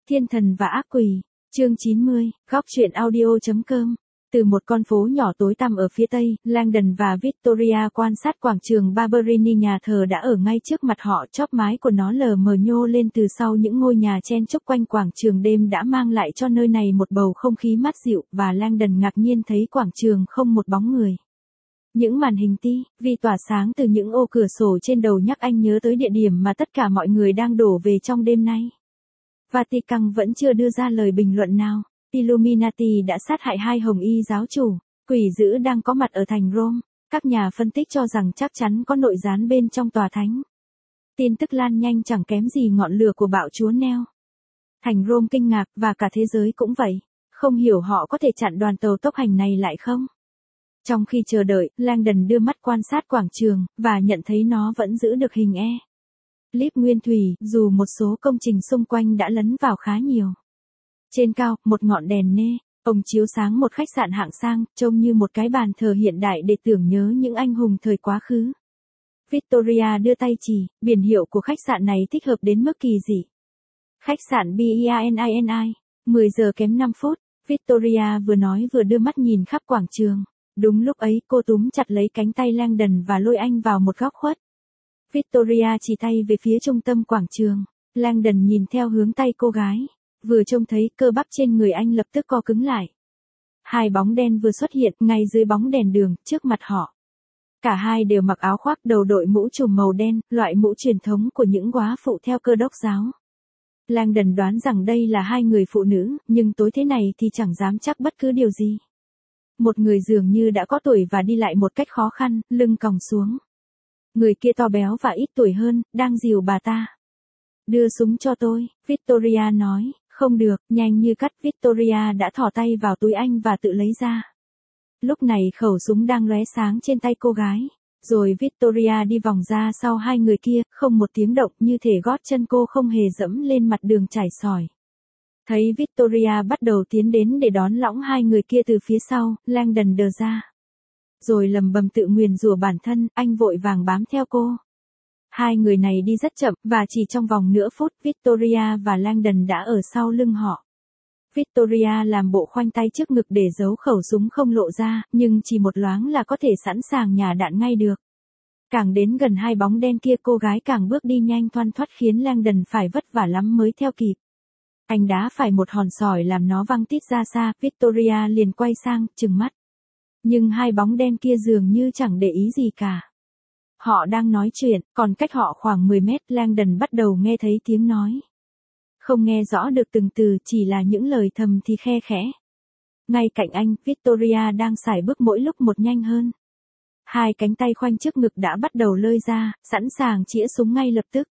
Thiên thần và ác quỷ, chương 90, góc truyện audio.com. Từ một con phố nhỏ tối tăm ở phía tây, Langdon và Victoria quan sát quảng trường Barberini, nhà thờ đã ở ngay trước mặt họ, chóp mái của nó lờ mờ nhô lên từ sau những ngôi nhà chen chúc quanh quảng trường. Đêm đã mang lại cho nơi này một bầu không khí mát dịu, và Langdon ngạc nhiên thấy quảng trường không một bóng người. Những màn hình TV tỏa sáng từ những ô cửa sổ trên đầu nhắc anh nhớ tới địa điểm mà tất cả mọi người đang đổ về trong đêm nay. Vatican vẫn chưa đưa ra lời bình luận nào. Illuminati đã sát hại 2 hồng y giáo chủ. Quỷ dữ đang có mặt ở thành Rome. Các nhà phân tích cho rằng chắc chắn có nội gián bên trong tòa thánh. Tin tức lan nhanh chẳng kém gì ngọn lửa của bạo chúa Neo. Thành Rome kinh ngạc, và cả thế giới cũng vậy. Không hiểu họ có thể chặn đoàn tàu tốc hành này lại không? Trong khi chờ đợi, Langdon đưa mắt quan sát quảng trường, và nhận thấy nó vẫn giữ được hình clip nguyên thủy, dù một số công trình xung quanh đã lấn vào khá nhiều. Trên cao, một ngọn đèn ông chiếu sáng một khách sạn hạng sang, trông như một cái bàn thờ hiện đại để tưởng nhớ những anh hùng thời quá khứ. Victoria đưa tay chỉ, biển hiệu của khách sạn này thích hợp đến mức kỳ dị. Khách sạn Biani, 10 giờ kém 5 phút, Victoria vừa nói vừa đưa mắt nhìn khắp quảng trường. Đúng lúc ấy, cô túm chặt lấy cánh tay Langdon và lôi anh vào một góc khuất. Victoria chỉ tay về phía trung tâm quảng trường. Langdon nhìn theo hướng tay cô gái. Vừa trông thấy, cơ bắp trên người anh lập tức co cứng lại. 2 bóng đen vừa xuất hiện ngay dưới bóng đèn đường, trước mặt họ. Cả hai đều mặc áo khoác, đầu đội mũ trùm màu đen, loại mũ truyền thống của những góa phụ theo Cơ đốc giáo. Langdon đoán rằng đây là 2 người phụ nữ, nhưng tối thế này thì chẳng dám chắc bất cứ điều gì. Một người dường như đã có tuổi và đi lại một cách khó khăn, lưng còng xuống. Người kia to béo và ít tuổi hơn, đang dìu bà ta. Đưa súng cho tôi, Victoria nói. Không được, nhanh như cắt. Victoria đã thò tay vào túi anh và tự lấy ra. Lúc này khẩu súng đang lóe sáng trên tay cô gái. Rồi Victoria đi vòng ra sau 2 người kia, không một tiếng động, như thể gót chân cô không hề dẫm lên mặt đường trải sỏi. Thấy Victoria bắt đầu tiến đến để đón lõng 2 người kia từ phía sau, Langdon đờ ra. Rồi lầm bầm tự nguyền rủa bản thân, anh vội vàng bám theo cô. 2 người này đi rất chậm, và chỉ trong vòng nửa phút, Victoria và Langdon đã ở sau lưng họ. Victoria làm bộ khoanh tay trước ngực để giấu khẩu súng không lộ ra, nhưng chỉ một loáng là có thể sẵn sàng nhả đạn ngay được. Càng đến gần 2 bóng đen kia, cô gái càng bước đi nhanh thoăn thoắt khiến Langdon phải vất vả lắm mới theo kịp. Anh đá phải một hòn sỏi làm nó văng tít ra xa, Victoria liền quay sang, trừng mắt. Nhưng 2 bóng đen kia dường như chẳng để ý gì cả. Họ đang nói chuyện, còn cách họ khoảng 10 mét, Langdon bắt đầu nghe thấy tiếng nói. Không nghe rõ được từng từ, chỉ là những lời thầm thì khe khẽ. Ngay cạnh anh, Victoria đang sải bước mỗi lúc một nhanh hơn. 2 cánh tay khoanh trước ngực đã bắt đầu lơi ra, sẵn sàng chĩa súng ngay lập tức.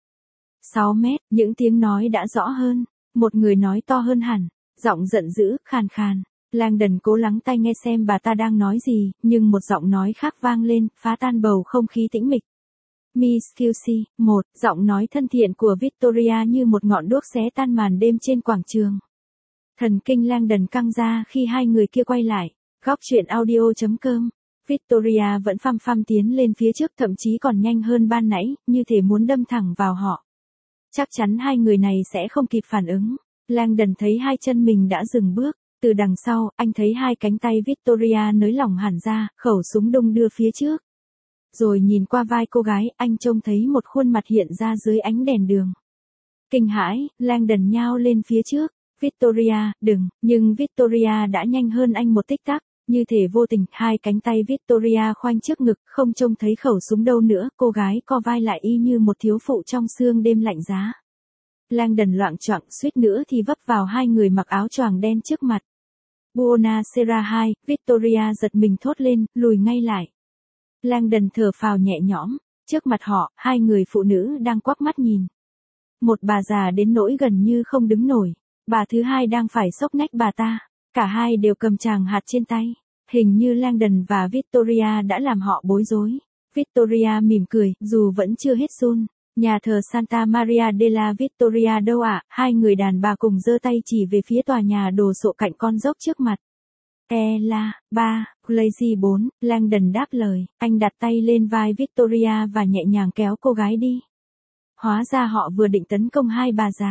6 mét, những tiếng nói đã rõ hơn. Một người nói to hơn hẳn, giọng giận dữ, khàn khàn. Langdon cố lắng tai nghe xem bà ta đang nói gì, nhưng một giọng nói khác vang lên, phá tan bầu không khí tĩnh mịch. Miss QC, giọng nói thân thiện của Victoria như một ngọn đuốc xé tan màn đêm trên quảng trường. Thần kinh Langdon căng ra khi 2 người kia quay lại. Góc truyện audio.com. Victoria vẫn phăm phăm tiến lên phía trước, thậm chí còn nhanh hơn ban nãy, như thể muốn đâm thẳng vào họ. Chắc chắn 2 người này sẽ không kịp phản ứng. Langdon thấy 2 chân mình đã dừng bước. Từ đằng sau, anh thấy 2 cánh tay Victoria nới lỏng hẳn ra, khẩu súng đung đưa phía trước. Rồi nhìn qua vai cô gái, anh trông thấy một khuôn mặt hiện ra dưới ánh đèn đường. Kinh hãi, Langdon nhao lên phía trước. Victoria, đừng, nhưng Victoria đã nhanh hơn anh một tích tắc. Như thể vô tình, 2 cánh tay Victoria khoanh trước ngực, không trông thấy khẩu súng đâu nữa. Cô gái co vai lại y như một thiếu phụ trong sương đêm lạnh giá. Langdon loạng choạng, suýt nữa thì vấp vào 2 người mặc áo choàng đen trước mặt. Buona Sera 2, Victoria giật mình thốt lên, lùi ngay lại. Langdon thở phào nhẹ nhõm. Trước mặt họ, 2 người phụ nữ đang quắc mắt nhìn. Một bà già đến nỗi gần như không đứng nổi. Bà thứ hai đang phải xốc nách bà ta. Cả hai đều cầm tràng hạt trên tay. Hình như Langdon và Victoria đã làm họ bối rối. Victoria mỉm cười, dù vẫn chưa hết run. Nhà thờ Santa Maria della Vittoria đâu ạ? 2 người đàn bà cùng giơ tay chỉ về phía tòa nhà đồ sộ cạnh con dốc trước mặt. La, 3, Glazy 4, Langdon đáp lời. Anh đặt tay lên vai Victoria và nhẹ nhàng kéo cô gái đi. Hóa ra họ vừa định tấn công 2 bà già.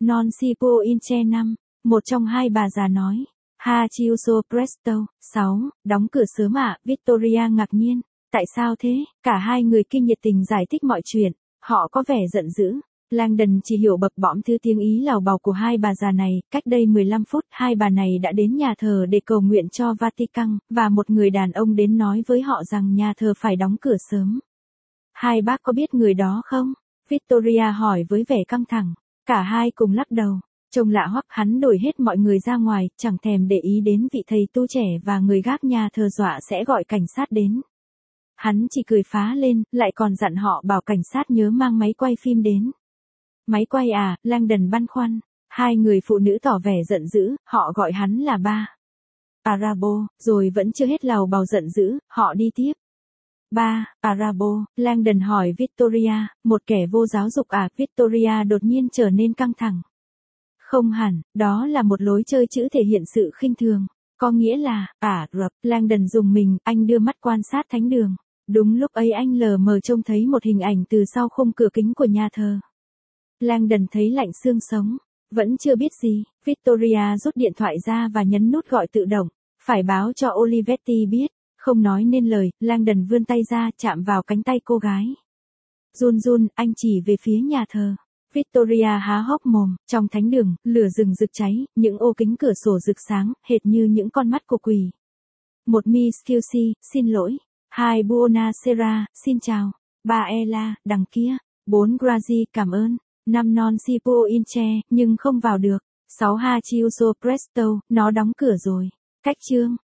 Non si può in che năm. Một trong hai bà già nói. Ha chiuso presto. 6. Đóng cửa sớm à? Victoria ngạc nhiên. Tại sao thế? Cả hai người kinh nhiệt tình giải thích mọi chuyện. Họ có vẻ giận dữ. Langdon chỉ hiểu bập bõm thứ tiếng Ý lào bào của hai bà già này. Cách đây 15 phút, hai bà này đã đến nhà thờ để cầu nguyện cho Vatican, và một người đàn ông đến nói với họ rằng nhà thờ phải đóng cửa sớm. Hai bác có biết người đó không? Victoria hỏi với vẻ căng thẳng. Cả hai cùng lắc đầu. Trông lạ hoắc, hắn đuổi hết mọi người ra ngoài, chẳng thèm để ý đến vị thầy tu trẻ và người gác nhà thờ dọa sẽ gọi cảnh sát đến. Hắn chỉ cười phá lên, lại còn dặn họ bảo cảnh sát nhớ mang máy quay phim đến. Máy quay à? Langdon băn khoăn. Hai người phụ nữ tỏ vẻ giận dữ, họ gọi hắn là ba Arabo, rồi vẫn chưa hết làu bào giận dữ, họ đi tiếp. Ba Arabo, Langdon hỏi Victoria, một kẻ vô giáo dục à? Victoria đột nhiên trở nên căng thẳng. Không hẳn, đó là một lối chơi chữ thể hiện sự khinh thường. Có nghĩa là, Rập. Langdon dùng mình, anh đưa mắt quan sát thánh đường. Đúng lúc ấy anh lờ mờ trông thấy một hình ảnh từ sau khung cửa kính của nhà thờ. Langdon thấy lạnh xương sống. Vẫn chưa biết gì, Victoria rút điện thoại ra và nhấn nút gọi tự động. Phải báo cho Olivetti biết. Không nói nên lời, Langdon vươn tay ra chạm vào cánh tay cô gái. Run run, anh chỉ về phía nhà thờ. Victoria há hốc mồm, trong thánh đường, lửa rừng rực cháy, những ô kính cửa sổ rực sáng, hệt như những con mắt của quỷ. Một Miss QC, xin lỗi. 2 Buonasera, xin chào. 3 Ella, đằng kia. 4 Grazi, cảm ơn. 5 Non si può inche, nhưng không vào được. 6 Ha chiuso presto, nó đóng cửa rồi. Cách chương.